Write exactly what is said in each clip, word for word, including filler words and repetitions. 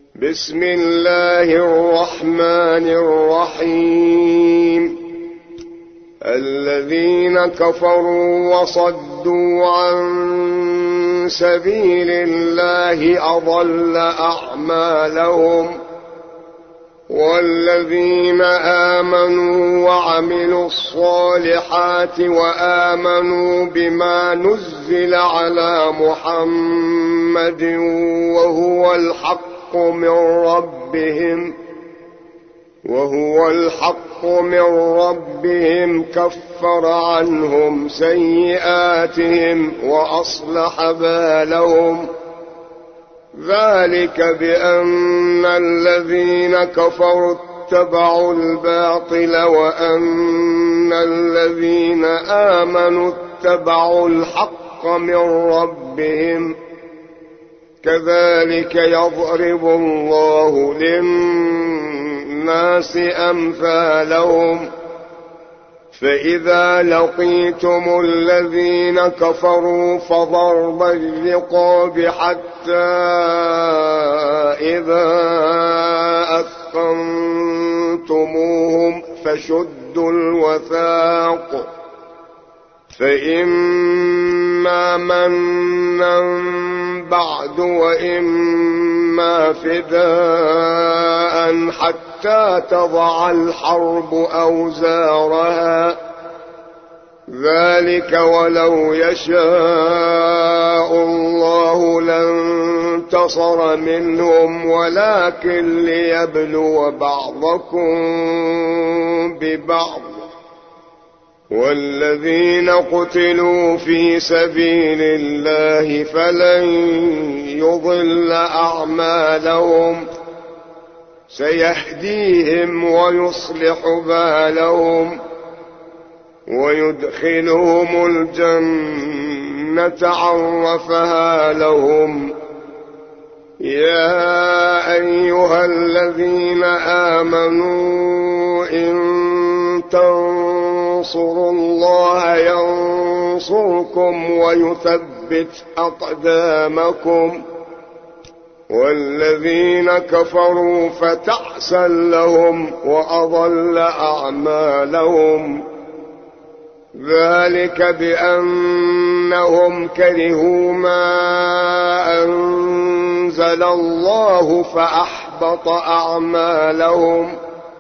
بسم الله الرحمن الرحيم. الذين كفروا وصدوا عن سبيل الله أضل أعمالهم، والذين آمنوا وعملوا الصالحات وآمنوا بما نزل على محمد وهو الحق من ربهم وهو الحق من ربهم كفر عنهم سيئاتهم وأصلح بالهم. ذلك بأن الذين كفروا اتبعوا الباطل وأن الذين آمنوا اتبعوا الحق من ربهم. كذلك يضرب الله للناس أمثالهم. فإذا لقيتم الذين كفروا فضرب الرقاب حتى إذا أثخنتموهم فشدوا الوثاق، فإما منا بعد وإما فداء حتى تضع الحرب أوزارها. ذلك ولو يشاء الله لانتصر منهم ولكن ليبلو بعضكم ببعض. والذين قتلوا في سبيل الله فلن يضل أعمالهم، سيهديهم ويصلح بالهم ويدخلهم الجنة عرفها لهم. يا أيها الذين آمنوا إن تنصروا الله ينصركم ويثبت أقدامكم. والذين كفروا فتعسا لهم وأضل أعمالهم. ذلك بأنهم كرهوا ما أنزل الله فأحبط أعمالهم.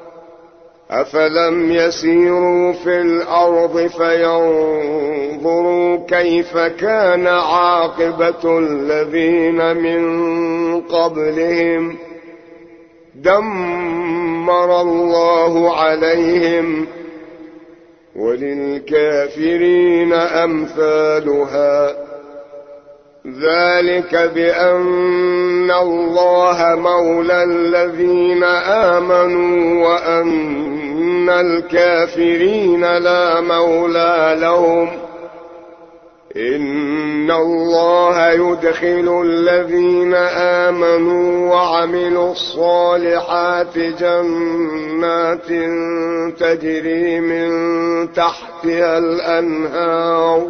أفلم يسيروا في الأرض فينظروا كيف كان عاقبة الذين من قبلهم. دمر الله عليهم وللكافرين أمثالها. ذلك بأن الله مولى الذين آمنوا وأن الكافرين لا مولى لهم. إن الله يدخل الذين آمنوا وعملوا الصالحات جنات تجري من تحتها الأنهار،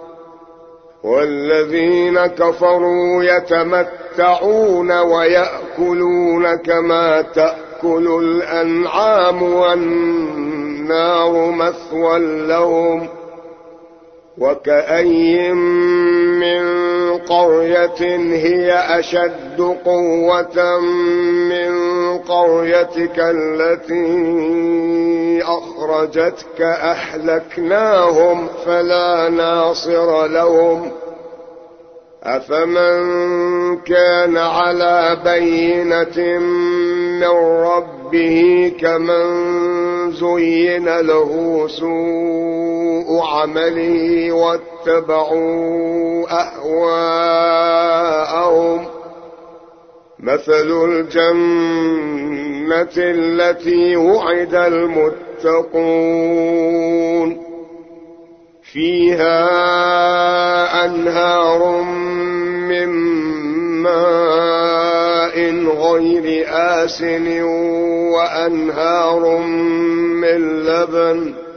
والذين كفروا يتمتعون ويأكلون كما تأكل الأنعام والنار مثوى لهم. وكأين من قرية هي أشد قوة من قريتك التي أخرجتك أهلكناهم فلا ناصر لهم. أفمن كان على بينة من ربه كمن زين له سوء عمله واتبعوا أهواءهم. مثل الجنة التي وعد المتقون فيها أنهار من ماء غير آسن وأنهار من لبن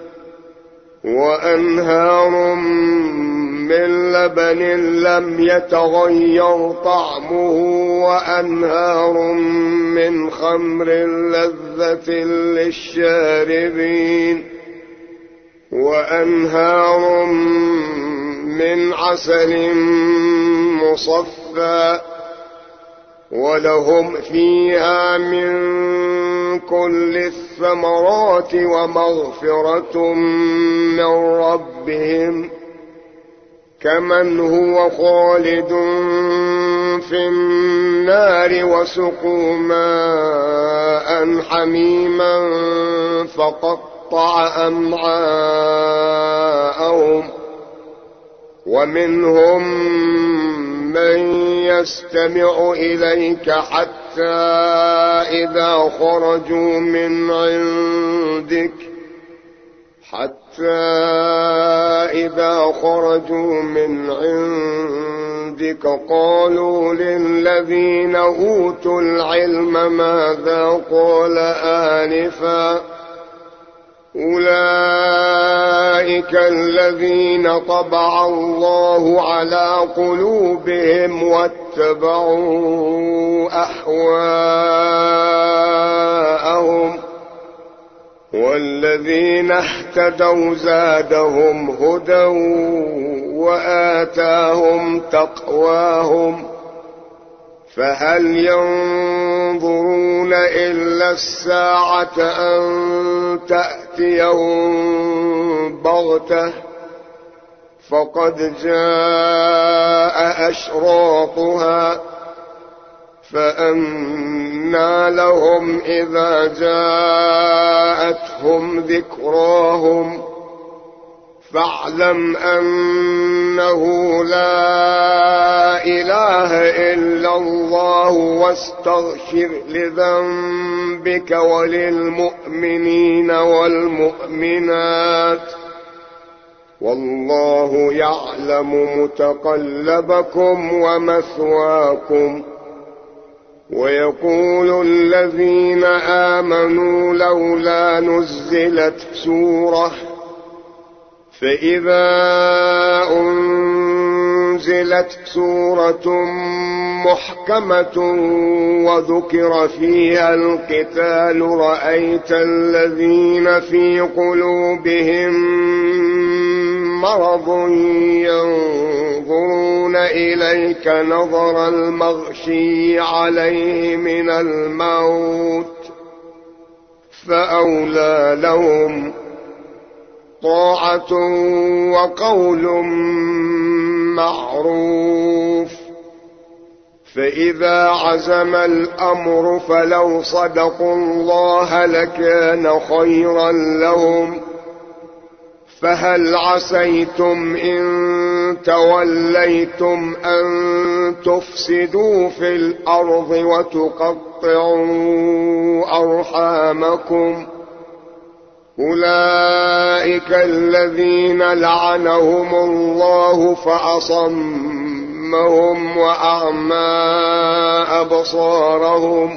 وأنهار من لبن لم يتغير طعمه وأنهار من خمر لذة للشاربين وأنهار من عسل مصفى ولهم فيها من كل الثمرات ومغفرة من ربهم كمن هو خالد في النار وسقوا ماء حميما فقطع أمعاءهم ومنهم من يستمع إليك حتى إذا خرجوا من عندك حتى إذا خرجوا من عندك قالوا للذين أوتوا العلم ماذا قال آنفا أولئك الذين طبع الله على قلوبهم واتبعوا أهواءهم والذين اهتدوا زادهم هدى وآتاهم تقواهم فهل ينظرون إلا الساعة أن تأتيهم بغتة فقد جاء أشراطها فأنى لهم إذا جاءتهم ذكراهم فاعلم أنه لا إله إلا الله واستغفر لذنبك وللمؤمنين والمؤمنات والله يعلم متقلبكم ومثواكم ويقول الذين آمنوا لولا نزلت سورة فإذا أنزلت سورة محكمة وذكر فيها القتال رأيت الذين في قلوبهم مرض ينظرون إليك نظر المغشي عليه من الموت فأولى لهم طاعة وقول معروف فإذا عزم الأمر فلو صدقوا الله لكان خيرا لهم فهل عسيتم إن توليتم أن تفسدوا في الأرض وتقطعوا أرحامكم أولئك الذين لعنهم الله فأصمهم وأعمى أبصارهم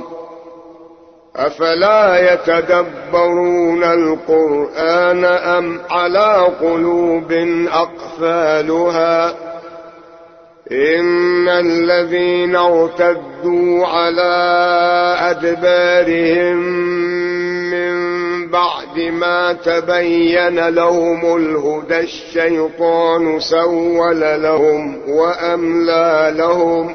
أفلا يتدبرون القرآن أم على قلوب أقفالها إن الذين ارتدوا على أدبارهم من بعد ما تبين لهم الهدى الشيطان سول لهم وأملى لهم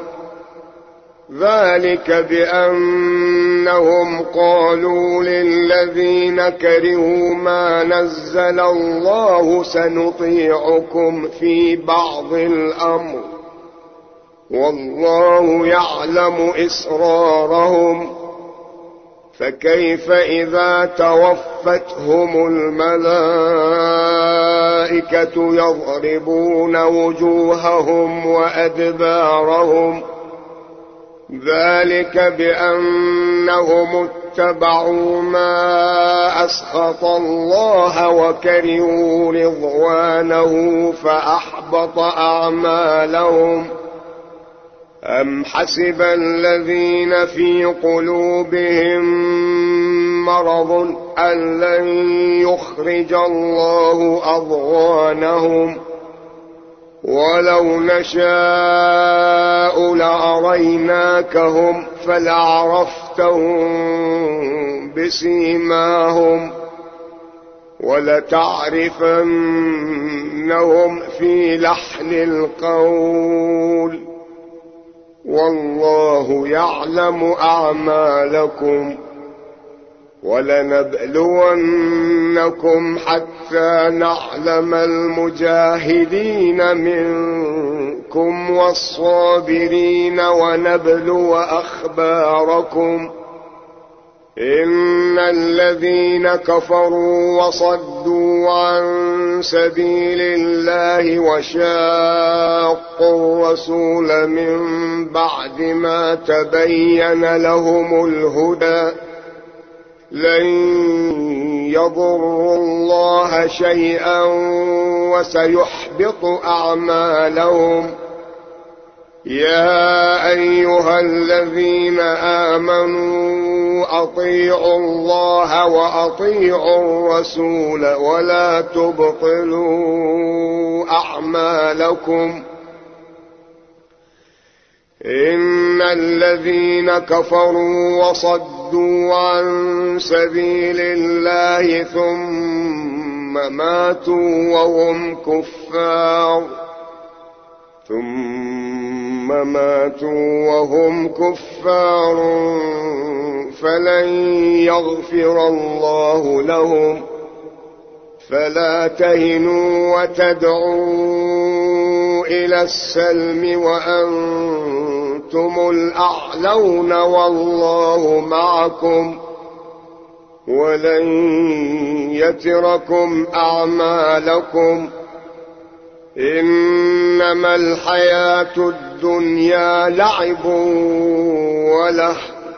ذلك بأنهم قالوا للذين كرهوا ما نزل الله سنطيعكم في بعض الأمر والله يعلم إسرارهم فكيف إذا توفتهم الملائكة يضربون وجوههم وأدبارهم ذلك بأنهم اتبعوا ما أسخط الله وكرهوا رضوانه فأحبط أعمالهم أم حسب الذين في قلوبهم مرض أن لن يخرج الله أضغانهم ولو نشاء لأريناكهم فلعرفتهم بسيماهم ولتعرفنهم في لحن القول والله يعلم أعمالكم ولنبلونكم حتى نعلم المجاهدين منكم والصابرين ونبلو أخباركم إن الذين كفروا وصدوا عن سبيل الله وشاقوا الرسول من بعد ما تبين لهم الهدى لن يضروا الله شيئا وسيحبط أعمالهم يا أيها الذين آمنوا أطيعوا الله وأطيعوا الرسول ولا تبطلوا أعمالكم إن الذين كفروا وصدوا عن سبيل الله ثم ماتوا وهم كفار ثم ماتوا وهم كفار فلن يغفر الله لهم فلا تهنوا وتدعوا إلى السلم وأنتم الأعلون والله معكم ولن يتركم أعمالكم إنما الحياة الدنيا لعب وله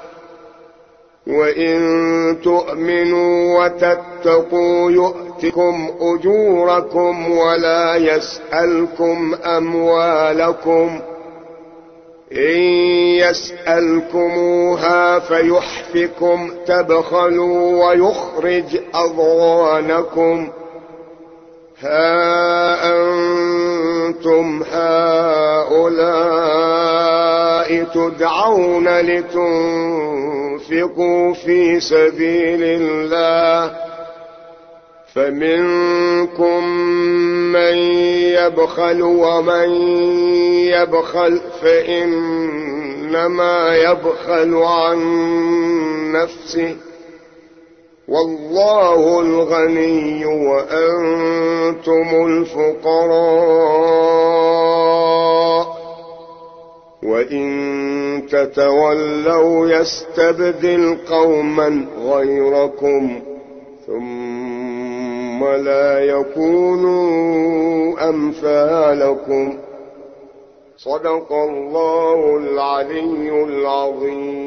وإن تؤمنوا وتتقوا يؤتكم أجوركم ولا يسألكم أموالكم إن يسألكموها فيحفكم تبخلوا ويخرج أضغانكم ها أنتم هؤلاء تدعون لتنفقوا في سبيل الله فمنكم من يبخل ومن يبخل فإنما يبخل عن نفسه والله الغني وأنتم الفقراء وإن تتولوا يستبدل قوما غيركم ثم لا يكونوا أمثالكم صدق الله العلي العظيم.